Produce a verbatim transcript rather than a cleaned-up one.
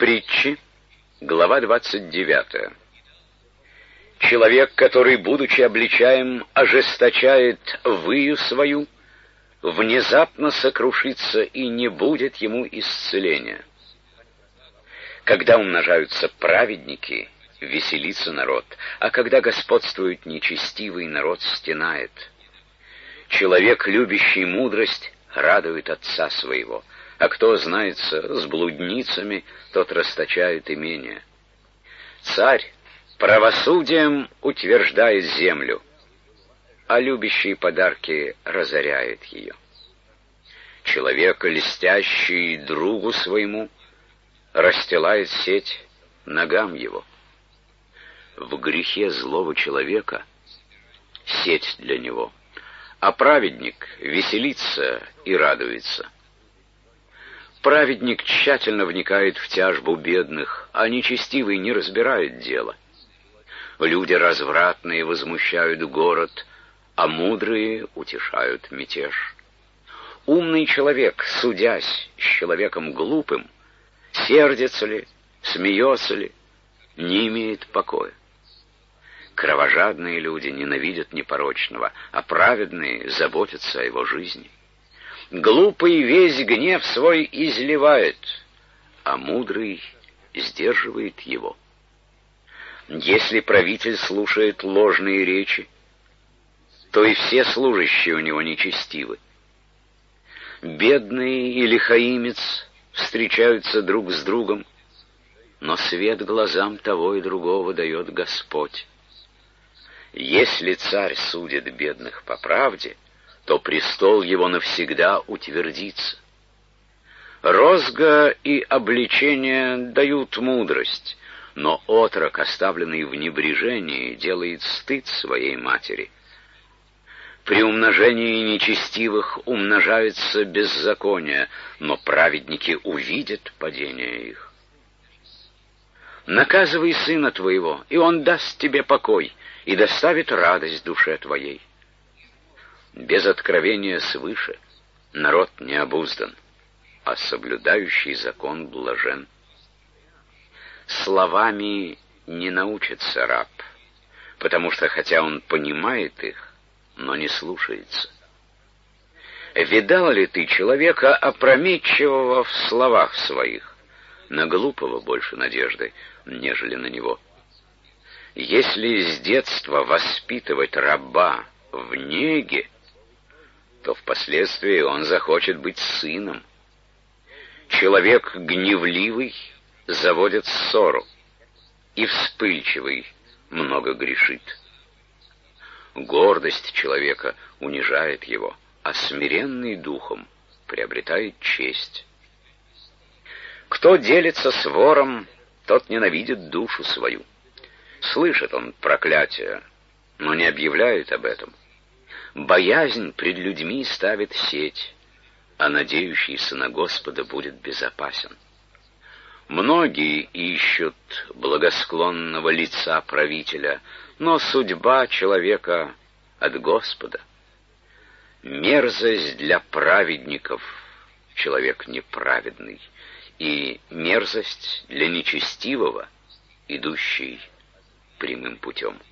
Притчи, глава двадцать девятая. Человек, который, будучи обличаем, ожесточает выю свою, внезапно сокрушится, и не будет ему исцеления. Когда умножаются праведники, веселится народ, а когда господствует нечестивый, народ стенает. Человек, любящий мудрость, радует отца своего, а кто знается с блудницами, тот расточает имение. Царь правосудием утверждает землю, а любящий подарки разоряет ее. Человек, льстящий другу своему, расстилает сеть ногам его. В грехе злого человека сеть для него, а праведник веселится и радуется. Праведник тщательно вникает в тяжбу бедных, а нечестивый не разбирает дела. Люди развратные возмущают город, а мудрые утешают мятеж. Умный человек, судясь с человеком глупым, сердится ли, смеется ли, не имеет покоя. Кровожадные люди ненавидят непорочного, а праведные заботятся о его жизни. Глупый весь гнев свой изливает, а мудрый сдерживает его. Если правитель слушает ложные речи, то и все служащие у него нечестивы. Бедный и лихаимец встречаются друг с другом, но свет глазам того и другого дает Господь. Если царь судит бедных по правде, то престол его навсегда утвердится. Розга и обличение дают мудрость, но отрок, оставленный в небрежении, делает стыд своей матери. При умножении нечестивых умножается беззаконие, но праведники увидят падение их. Наказывай сына твоего, и он даст тебе покой, и доставит радость душе твоей. Без откровения свыше народ не обуздан, а соблюдающий закон блажен. Словами не научится раб, потому что хотя он понимает их, но не слушается. Видал ли ты человека опрометчивого в словах своих? На глупого больше надежды, нежели на него. Если с детства воспитывать раба в неге, то впоследствии он захочет быть сыном. Человек гневливый заводит ссору, и вспыльчивый много грешит. Гордость человека унижает его, а смиренный духом приобретает честь. Кто делится с вором, тот ненавидит душу свою. Слышит он проклятие, но не объявляет об этом. Боязнь пред людьми ставит сеть, а надеющийся на Господа будет безопасен. Многие ищут благосклонного лица правителя, но судьба человека от Господа. Мерзость для праведников человек неправедный, и мерзость для нечестивого, идущий прямым путем.